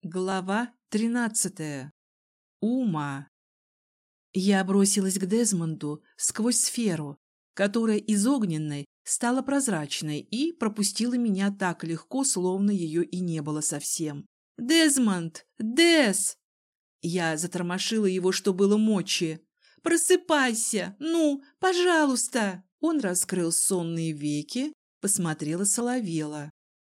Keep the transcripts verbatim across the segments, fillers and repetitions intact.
Глава тринадцатая. Ума. Я бросилась к Дезмонду сквозь сферу, которая из огненной стала прозрачной и пропустила меня так легко, словно ее и не было совсем. «Дезмонд! Дез!» Я затормошила его, что было мочи. «Просыпайся! Ну, пожалуйста!» Он раскрыл сонные веки, посмотрела соловела.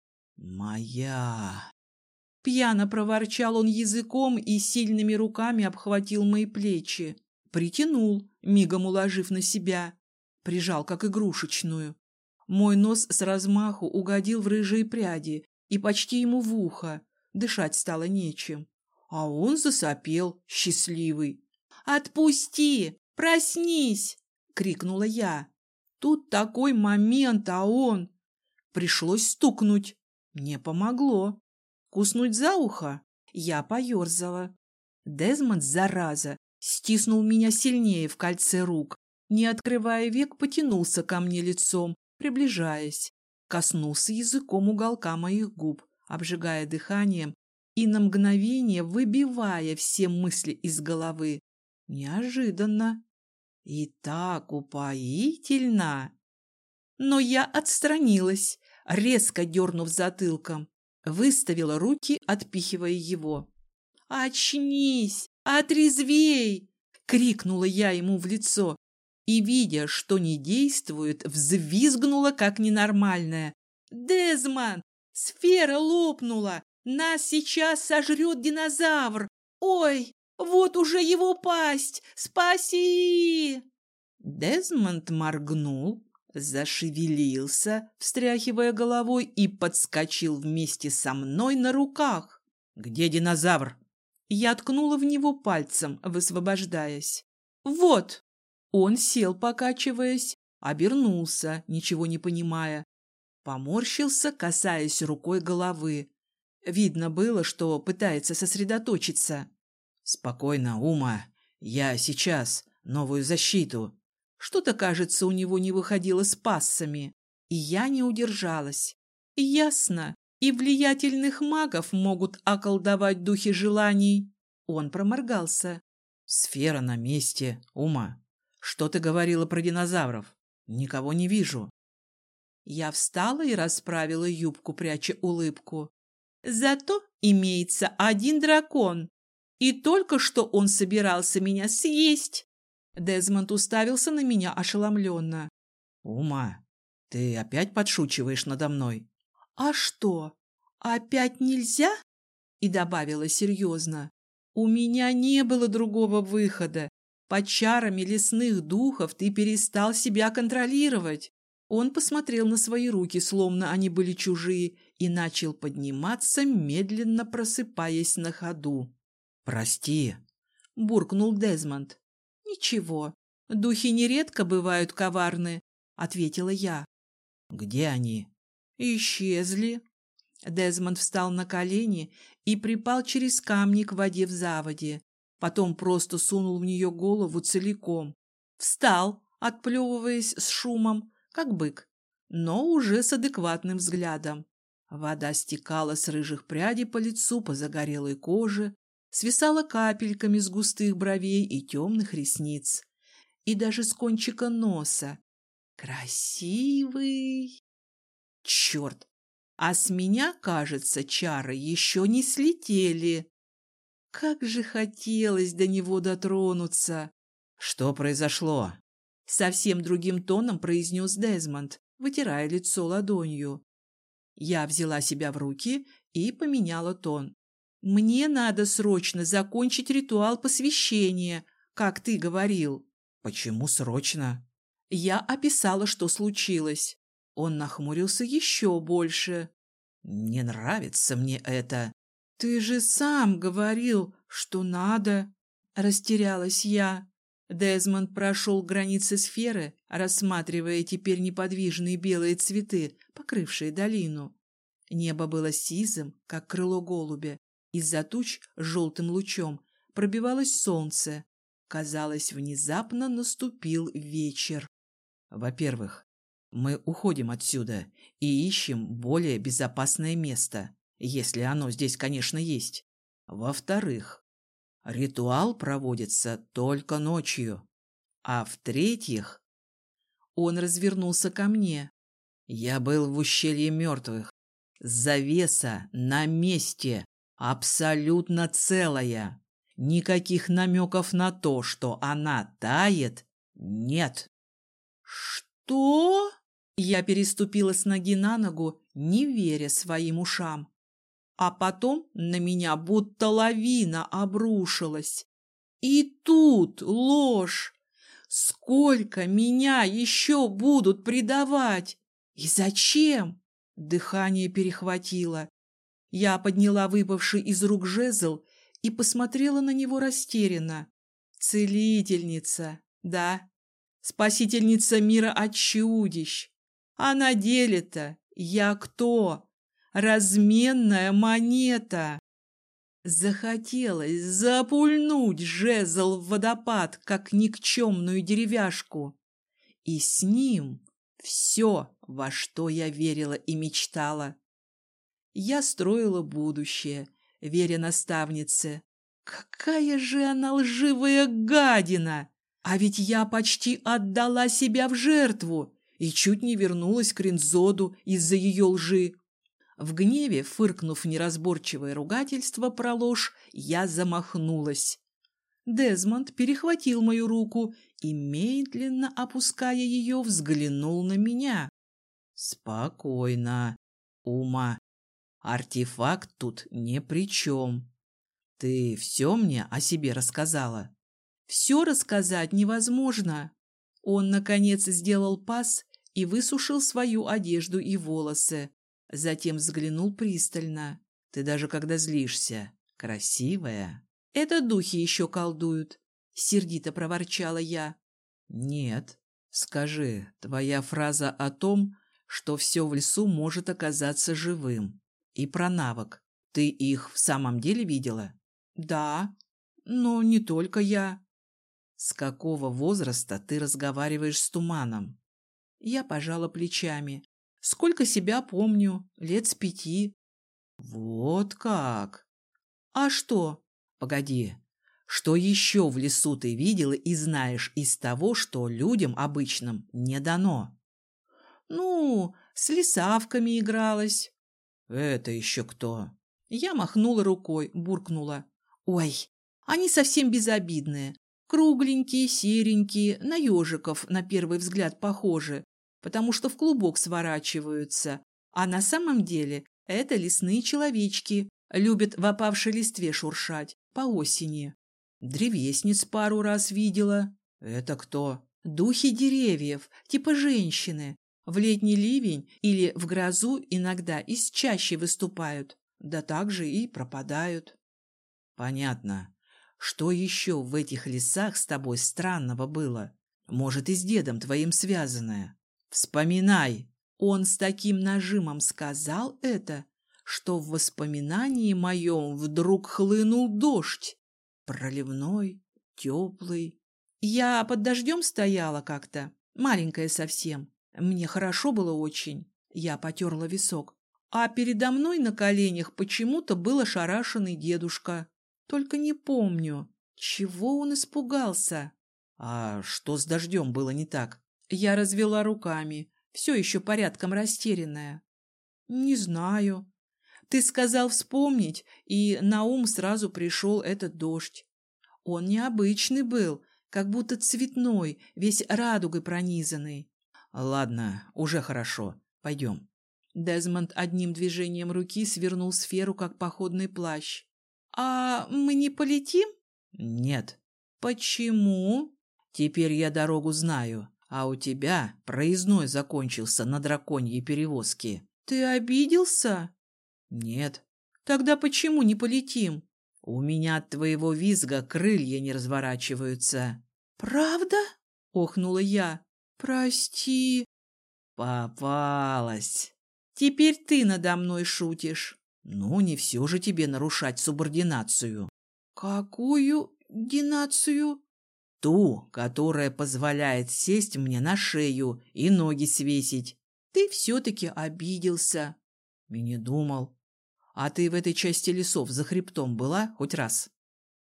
«Моя!» Пьяно проворчал он языком и сильными руками обхватил мои плечи. Притянул, мигом уложив на себя. Прижал, как игрушечную. Мой нос с размаху угодил в рыжие пряди и почти ему в ухо. Дышать стало нечем. А он засопел, счастливый. «Отпусти! Проснись!» — крикнула я. Тут такой момент, а он... Пришлось стукнуть. Не помогло. Куснуть за ухо? Я поерзала. Дезмонд, зараза, стиснул меня сильнее в кольце рук. Не открывая век, потянулся ко мне лицом, приближаясь. Коснулся языком уголка моих губ, обжигая дыханием и на мгновение выбивая все мысли из головы. Неожиданно. И так упоительно. Но я отстранилась, резко дернув затылком. Выставила руки, отпихивая его. «Очнись! Отрезвей!» — крикнула я ему в лицо. И, видя, что не действует, взвизгнула, как ненормальная. «Дезмонд! Сфера лопнула! Нас сейчас сожрет динозавр! Ой, вот уже его пасть! Спаси!» Дезмонд моргнул, зашевелился, встряхивая головой, и подскочил вместе со мной на руках. «Где динозавр?» Я ткнула в него пальцем, высвобождаясь. «Вот!» Он сел, покачиваясь, обернулся, ничего не понимая. Поморщился, касаясь рукой головы. Видно было, что пытается сосредоточиться. «Спокойно, Ума. Я сейчас. Новую защиту». Что-то, кажется, у него не выходило с пассами, и я не удержалась. Ясно, и влиятельных магов могут околдовать духи желаний. Он проморгался. «Сфера на месте, Ума. Что ты говорила про динозавров? Никого не вижу». Я встала и расправила юбку, пряча улыбку. «Зато имеется один дракон, и только что он собирался меня съесть». Дезмонд уставился на меня ошеломленно. «Ума, ты опять подшучиваешь надо мной?» «А что, опять нельзя?» И добавила серьезно. «У меня не было другого выхода. Под чарами лесных духов ты перестал себя контролировать». Он посмотрел на свои руки, словно они были чужие, и начал подниматься, медленно просыпаясь на ходу. «Прости», — буркнул Дезмонд. «Ничего, духи нередко бывают коварны», — ответила я. «Где они?» «Исчезли». Дезмонд встал на колени и припал через камни к воде в заводе. Потом просто сунул в нее голову целиком. Встал, отплевываясь с шумом, как бык, но уже с адекватным взглядом. Вода стекала с рыжих прядей по лицу, по загорелой коже, свисала капельками с густых бровей и темных ресниц, и даже с кончика носа. Красивый! Черт! А с меня, кажется, чары еще не слетели. Как же хотелось до него дотронуться! Что произошло? Совсем другим тоном произнес Дезмонд, вытирая лицо ладонью. Я взяла себя в руки и поменяла тон. «Мне надо срочно закончить ритуал посвящения, как ты говорил». «Почему срочно?» Я описала, что случилось. Он нахмурился еще больше. «Не нравится мне это». «Ты же сам говорил, что надо...» Растерялась я. Дезмонд прошел границы сферы, рассматривая теперь неподвижные белые цветы, покрывшие долину. Небо было сизым, как крыло голубя. Из-за туч желтым лучом пробивалось солнце. Казалось, внезапно наступил вечер. «Во-первых, мы уходим отсюда и ищем более безопасное место, если оно здесь, конечно, есть. Во-вторых, ритуал проводится только ночью. А в-третьих, он развернулся ко мне. Я был в ущелье мертвых. Завеса на месте, абсолютно целая. Никаких намеков на то, что она тает, нет. Что? Я переступила с ноги на ногу, не веря своим ушам. А потом на меня будто лавина обрушилась. И тут ложь. Сколько меня еще будут предавать? И зачем? Дыхание перехватило. Я подняла выпавший из рук жезл и посмотрела на него растерянно. Целительница, да, спасительница мира от чудищ. А на деле-то я кто? Разменная монета. Захотелось запульнуть жезл в водопад, как никчемную деревяшку. И с ним все, во что я верила и мечтала. Я строила будущее, веря наставнице. Какая же она лживая гадина! А ведь я почти отдала себя в жертву и чуть не вернулась к Ринзоду из-за ее лжи. В гневе, фыркнув неразборчивое ругательство про ложь, я замахнулась. Дезмонд перехватил мою руку и, медленно опуская ее, взглянул на меня. «Спокойно, Ума. Артефакт тут ни при чем. Ты все мне о себе рассказала?» «Все рассказать невозможно». Он, наконец, сделал пас и высушил свою одежду и волосы. Затем взглянул пристально. «Ты даже когда злишься, красивая». «Это духи еще колдуют», — сердито проворчала я. «Нет. Скажи, твоя фраза о том, что все в лесу может оказаться живым, и про навык, ты их в самом деле видела?» «Да, но не только я». «С какого возраста ты разговариваешь с туманом?» Я пожала плечами. «Сколько себя помню, лет с пяти». «Вот как!» «А что?» «Погоди, что еще в лесу ты видела и знаешь из того, что людям обычным не дано?» «Ну, с лисавками игралась». «Это еще кто?» Я махнула рукой, буркнула. «Ой, они совсем безобидные. Кругленькие, серенькие, на ежиков на первый взгляд похожи, потому что в клубок сворачиваются. А на самом деле это лесные человечки, любят в опавшей листве шуршать по осени. Древесниц пару раз видела». «Это кто?» «Духи деревьев, типа женщины. В летний ливень или в грозу иногда из чащи выступают, да также и пропадают». «Понятно. Что еще в этих лесах с тобой странного было? Может, и с дедом твоим связанное? Вспоминай!» Он с таким нажимом сказал это, что в воспоминании моем вдруг хлынул дождь. Проливной, теплый. Я под дождем стояла как-то, маленькая совсем. Мне хорошо было очень. Я потерла висок. А передо мной на коленях почему-то был ошарашенный дедушка. Только не помню, чего он испугался. «А что с дождем было не так?» Я развела руками, все еще порядком растерянная. «Не знаю. Ты сказал вспомнить, и на ум сразу пришел этот дождь. Он необычный был, как будто цветной, весь радугой пронизанный». «Ладно, уже хорошо. Пойдем». Дезмонд одним движением руки свернул сферу, как походный плащ. «А мы не полетим?» «Нет». «Почему?» «Теперь я дорогу знаю, а у тебя проездной закончился на драконьей перевозке». «Ты обиделся?» «Нет». «Тогда почему не полетим?» «У меня от твоего визга крылья не разворачиваются». «Правда?» — охнула я. «Прости». «Попалась». «Теперь ты надо мной шутишь». «Ну, не все же тебе нарушать субординацию». «Какую динацию?» «Ту, которая позволяет сесть мне на шею и ноги свесить». «Ты все-таки обиделся». «И не думал». А ты в этой части лесов за хребтом была хоть раз?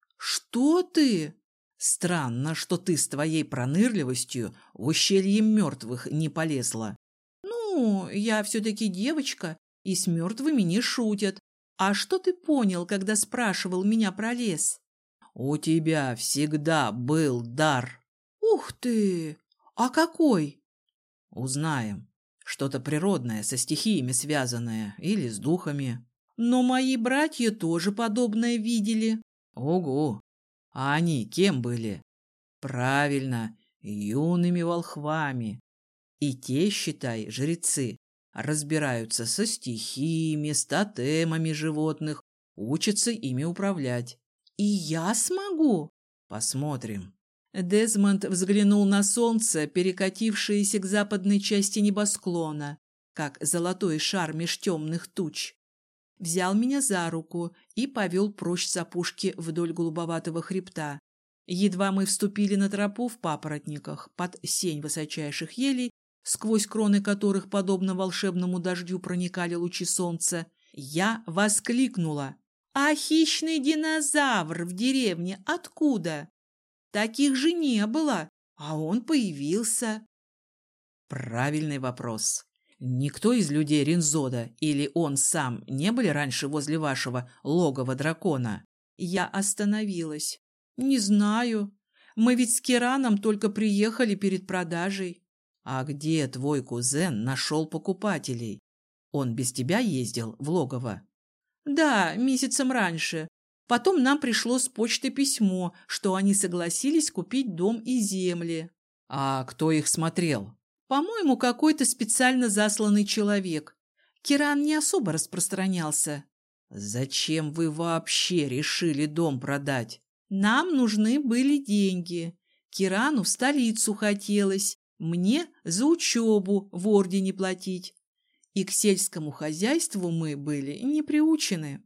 Что ты? Странно, что ты с твоей пронырливостью в ущелье мертвых не полезла. Ну, я все-таки девочка, и с мертвыми не шутят. А что ты понял, когда спрашивал меня про лес? У тебя всегда был дар. Ух ты! А какой? Узнаем. Что-то природное, со стихиями связанное или с духами. Но мои братья тоже подобное видели. Ого! А они кем были? Правильно, юными волхвами. И те, считай, жрецы, разбираются со стихиями, с тотемами животных, учатся ими управлять. И я смогу? Посмотрим. Дезмонд взглянул на солнце, перекатившееся к западной части небосклона, как золотой шар меж темных туч. Взял меня за руку и повел прочь с опушки вдоль голубоватого хребта. Едва мы вступили на тропу в папоротниках под сень высочайших елей, сквозь кроны которых, подобно волшебному дождю, проникали лучи солнца, я воскликнула: «А хищный динозавр в деревне откуда? Таких же не было, а он появился». Правильный вопрос. Никто из людей Ринзода или он сам не были раньше возле вашего логова дракона? Я остановилась. Не знаю. Мы ведь с Кираном только приехали перед продажей. А где твой кузен нашел покупателей? Он без тебя ездил в логово? Да, месяцем раньше. Потом нам пришло с почты письмо, что они согласились купить дом и земли. А кто их смотрел? По-моему, какой-то специально засланный человек. Киран не особо распространялся. Зачем вы вообще решили дом продать? Нам нужны были деньги. Кирану в столицу хотелось, мне за учебу в ордене платить. И к сельскому хозяйству мы были не приучены.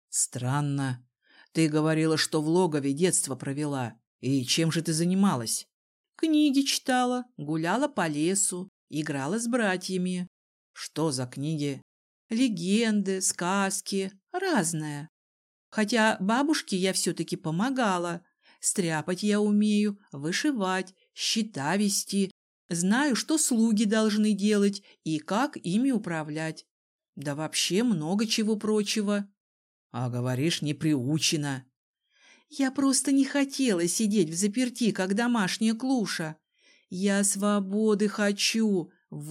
Странно. Ты говорила, что в логове детство провела. И чем же ты занималась? Книги читала, гуляла по лесу, играла с братьями. Что за книги? Легенды, сказки, разное. Хотя бабушке я все-таки помогала. Стряпать я умею, вышивать, счета вести. Знаю, что слуги должны делать и как ими управлять. Да вообще много чего прочего. А говоришь, не приучена. Я просто не хотела сидеть взаперти, как домашняя клуша. Я свободы хочу,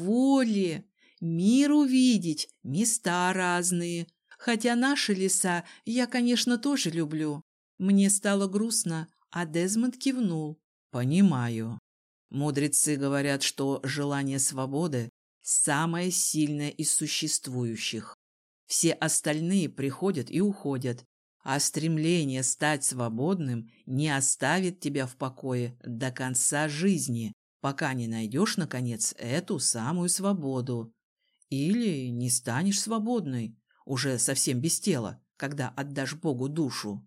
воли, мир увидеть, места разные. Хотя наши леса я, конечно, тоже люблю. Мне стало грустно, а Дезмонд кивнул. Понимаю. Мудрецы говорят, что желание свободы самое сильное из существующих. Все остальные приходят и уходят, а стремление стать свободным не оставит тебя в покое до конца жизни, пока не найдешь, наконец, эту самую свободу. Или не станешь свободной, уже совсем без тела, когда отдашь Богу душу.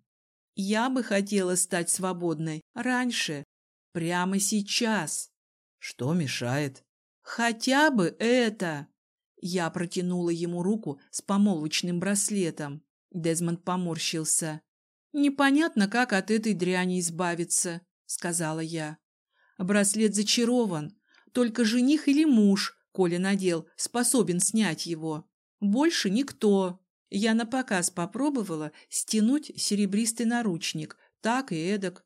Я бы хотела стать свободной раньше, прямо сейчас. Что мешает? Хотя бы это. Я протянула ему руку с помолвочным браслетом. Дезмонд поморщился. «Непонятно, как от этой дряни избавиться», — сказала я. «Браслет зачарован. Только жених или муж, коли надел, способен снять его. Больше никто». Я напоказ попробовала стянуть серебристый наручник, так и эдак.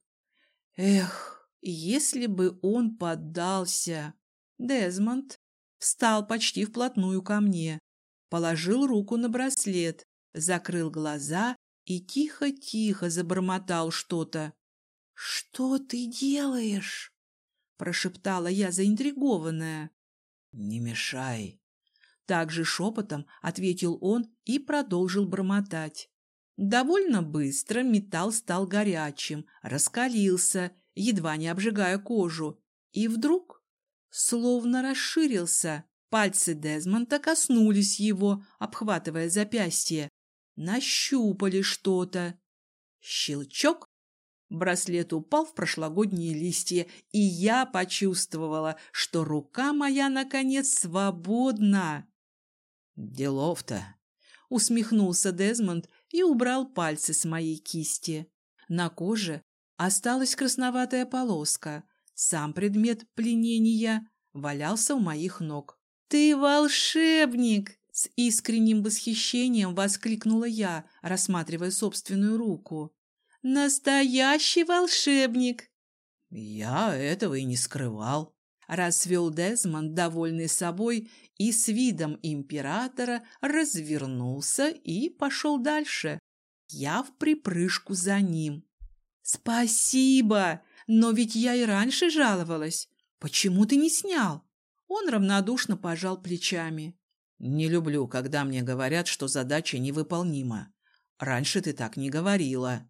Эх, если бы он поддался. Дезмонд встал почти вплотную ко мне, положил руку на браслет, закрыл глаза и тихо-тихо забормотал что-то. «Что ты делаешь?» – прошептала я, заинтригованная. «Не мешай». Также шепотом ответил он и продолжил бормотать. Довольно быстро металл стал горячим, раскалился, едва не обжигая кожу, и вдруг словно расширился. Пальцы Дезмонда коснулись его, обхватывая запястье. Нащупали что-то. Щелчок. Браслет упал в прошлогодние листья, и я почувствовала, что рука моя, наконец, свободна. Делов-то. усмехнулся Дезмонд и убрал пальцы с моей кисти. На коже осталась красноватая полоска. Сам предмет пленения валялся у моих ног. «Ты волшебник!» — с искренним восхищением воскликнула я, рассматривая собственную руку. «Настоящий волшебник!» «Я этого и не скрывал», — расцвел Дезмонд, довольный собой, и с видом императора развернулся и пошел дальше. Я в припрыжку за ним. «Спасибо! Но ведь я и раньше жаловалась. Почему ты не снял?» Он равнодушно пожал плечами. «Не люблю, когда мне говорят, что задача невыполнима. Раньше ты так не говорила».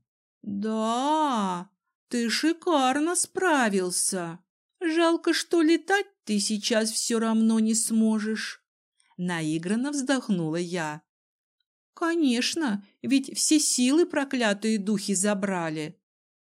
«Да, ты шикарно справился. Жалко, что летать ты сейчас все равно не сможешь». Наигранно вздохнула я. «Конечно, ведь все силы проклятые духи забрали».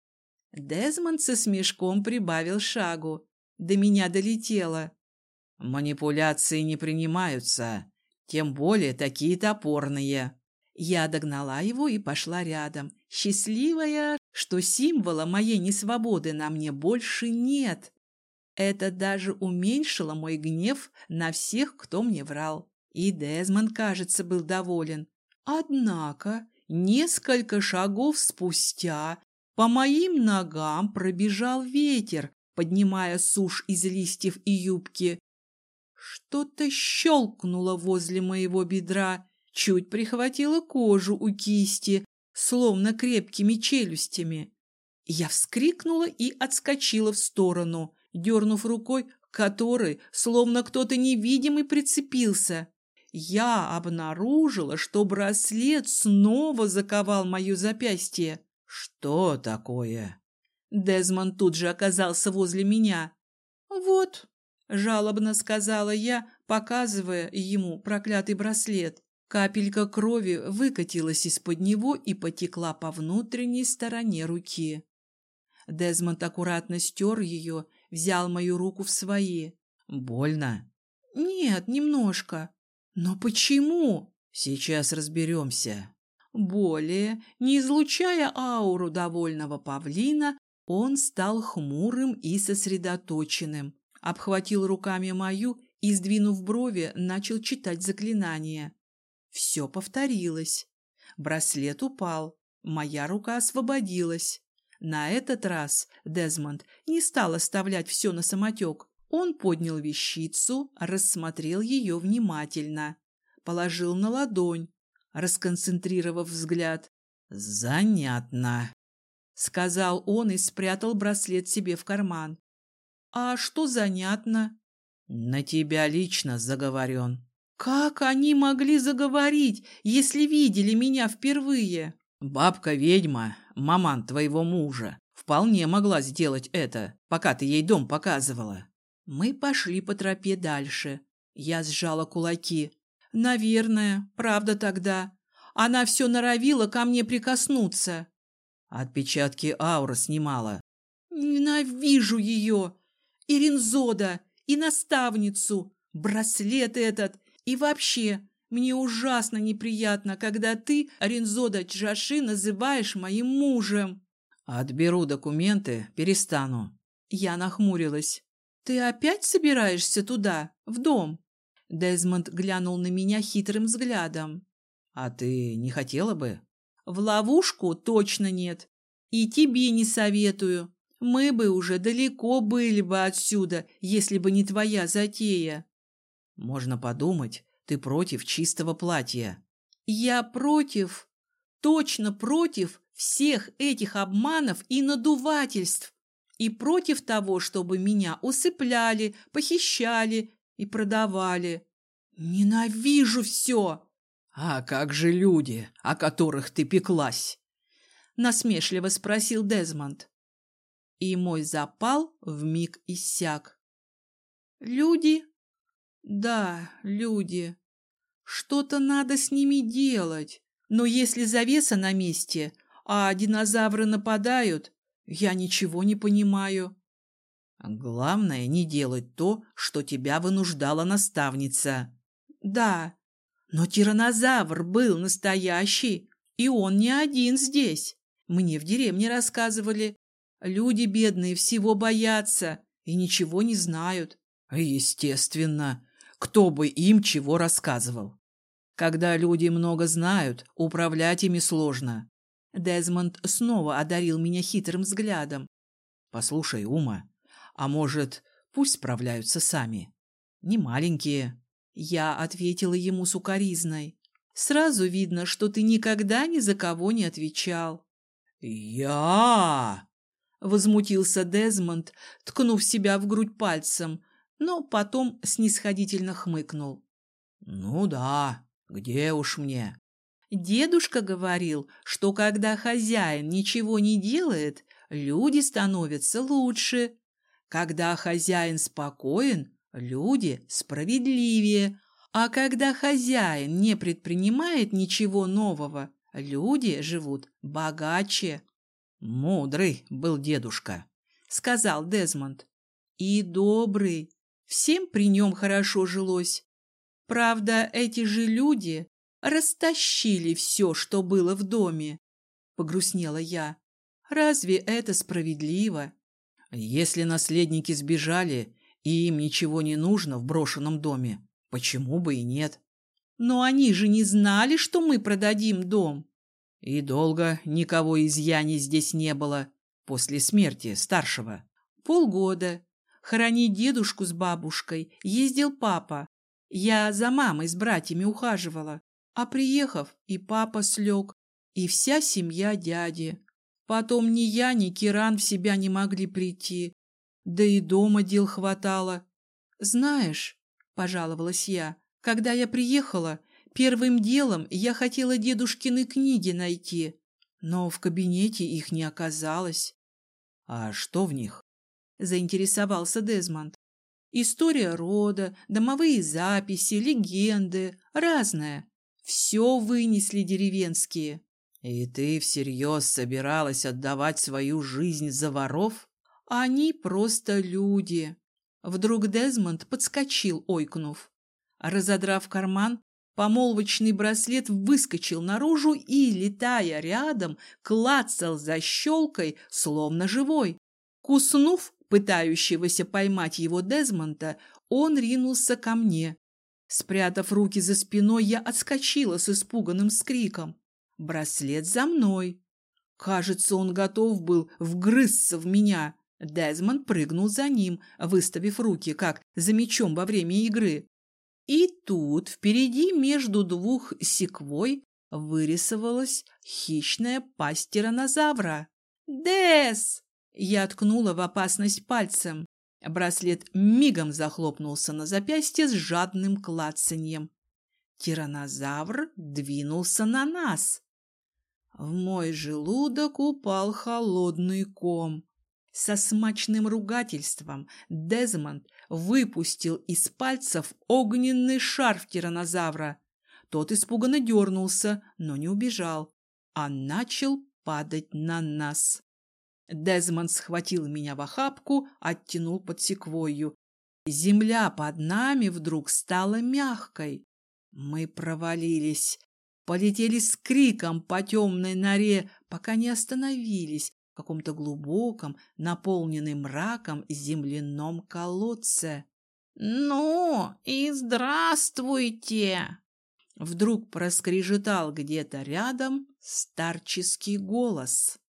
Дезмонд со смешком прибавил шагу. До меня долетело. «Манипуляции не принимаются, тем более такие топорные». Я догнала его и пошла рядом, счастливая, что символа моей несвободы на мне больше нет. Это даже уменьшило мой гнев на всех, кто мне врал. И Дезмонд, кажется, был доволен. Однако несколько шагов спустя по моим ногам пробежал ветер, поднимая сушь из листьев и юбки. Что-то щелкнуло возле моего бедра, чуть прихватило кожу у кисти, словно крепкими челюстями. Я вскрикнула и отскочила в сторону, дернув рукой, к которой словно кто-то невидимый прицепился. Я обнаружила, что браслет снова заковал мое запястье. «Что такое?» Дезмонд тут же оказался возле меня. «Вот», — жалобно сказала я, показывая ему проклятый браслет. Капелька крови выкатилась из-под него и потекла по внутренней стороне руки. Дезмонд аккуратно стер ее, взял мою руку в свои. «Больно?» «Нет, немножко». «Но почему?» «Сейчас разберемся». Более, не излучая ауру довольного павлина, он стал хмурым и сосредоточенным, обхватил руками мою и, сдвинув брови, начал читать заклинание. Все повторилось. Браслет упал, моя рука освободилась. На этот раз Дезмонд не стал оставлять все на самотек. Он поднял вещицу, рассмотрел ее внимательно, положил на ладонь, расконцентрировав взгляд. «Занятно», — сказал он и спрятал браслет себе в карман. «А что занятно?» «На тебя лично заговорен». «Как они могли заговорить, если видели меня впервые?» «Бабка-ведьма, маман твоего мужа, вполне могла сделать это, пока ты ей дом показывала». Мы пошли по тропе дальше. Я сжала кулаки. «Наверное, правда тогда. Она все норовила ко мне прикоснуться». Отпечатки ауры снимала. «Ненавижу ее! И Ринзода, и наставницу, браслет этот, и вообще, мне ужасно неприятно, когда ты, Ринзода Чжаши, называешь моим мужем». «Отберу документы, перестану». Я нахмурилась. «Ты опять собираешься туда, в дом?» Дезмонд глянул на меня хитрым взглядом. «А ты не хотела бы?» «В ловушку точно нет. И тебе не советую. Мы бы уже далеко были бы отсюда, если бы не твоя затея». «Можно подумать, ты против чистого платья». «Я против, точно против всех этих обманов и надувательств. И против того, чтобы меня усыпляли, похищали и продавали. Ненавижу все!» «А как же люди, о которых ты пеклась?» — насмешливо спросил Дезмонд. И мой запал вмиг иссяк. «Люди? Да, люди. Что-то надо с ними делать. Но если завеса на месте, а динозавры нападают, я ничего не понимаю». «Главное, не делать то, что тебя вынуждала наставница». «Да, Но тираннозавр был настоящий, и он не один здесь. Мне в деревне рассказывали. Люди бедные всего боятся и ничего не знают. Естественно, кто бы им чего рассказывал. Когда люди много знают, управлять ими сложно. Дезмонд снова одарил меня хитрым взглядом. Послушай, Ума, а может, пусть справляются сами? Не маленькие. Я ответила ему сукоризной. Сразу видно, что ты никогда ни за кого не отвечал. Я! Возмутился Дезмонд, ткнув себя в грудь пальцем, но потом снисходительно хмыкнул. Ну да, где уж мне? Дедушка говорил, что когда хозяин ничего не делает, люди становятся лучше. Когда хозяин спокоен, люди справедливее. А когда хозяин не предпринимает ничего нового, люди живут богаче. Мудрый был дедушка, сказал Дезмонд. И добрый. Всем при нем хорошо жилось. Правда, эти же люди растащили все, что было в доме. Погрустнела я. Разве это справедливо? Если наследники сбежали, и им ничего не нужно в брошенном доме, почему бы и нет? Но они же не знали, что мы продадим дом. И долго никого из Яни здесь не было после смерти старшего. Полгода. Хоронить дедушку с бабушкой ездил папа. Я за мамой с братьями ухаживала. А приехав, и папа слег, и вся семья дяди. Потом ни я, ни Киран в себя не могли прийти. Да и дома дел хватало. Знаешь, пожаловалась я, когда я приехала, первым делом я хотела дедушкины книги найти, но в кабинете их не оказалось. А что в них? Заинтересовался Дезмонд. История рода, домовые записи, легенды, разное. Все вынесли деревенские. И ты всерьез собиралась отдавать свою жизнь за воров? Они просто люди. Вдруг Дезмонд подскочил, ойкнув. Разодрав карман, помолвочный браслет выскочил наружу и, летая рядом, клацал защелкой, словно живой. Куснув пытающегося поймать его Дезмонда, он ринулся ко мне. Спрятав руки за спиной, я отскочила с испуганным скриком. Браслет за мной. Кажется, он готов был вгрызться в меня. Дезмонд прыгнул за ним, выставив руки, как за мечом во время игры. И тут впереди между двух секвой вырисовалась хищная пасть тираннозавра. «Дез!» Я ткнула в опасность пальцем. Браслет мигом захлопнулся на запястье с жадным клацаньем. Тираннозавр двинулся на нас. В мой желудок упал холодный ком. Со смачным ругательством Дезмонд выпустил из пальцев огненный шар тираннозавра. Тот испуганно дернулся, но не убежал, а начал падать на нас. Дезмонд схватил меня в охапку, оттянул под секвойю. Земля под нами вдруг стала мягкой. Мы провалились, полетели с криком по темной норе, пока не остановились в каком-то глубоком, наполненном мраком земляном колодце. «Ну и здравствуйте!» Вдруг проскрежетал где-то рядом старческий голос.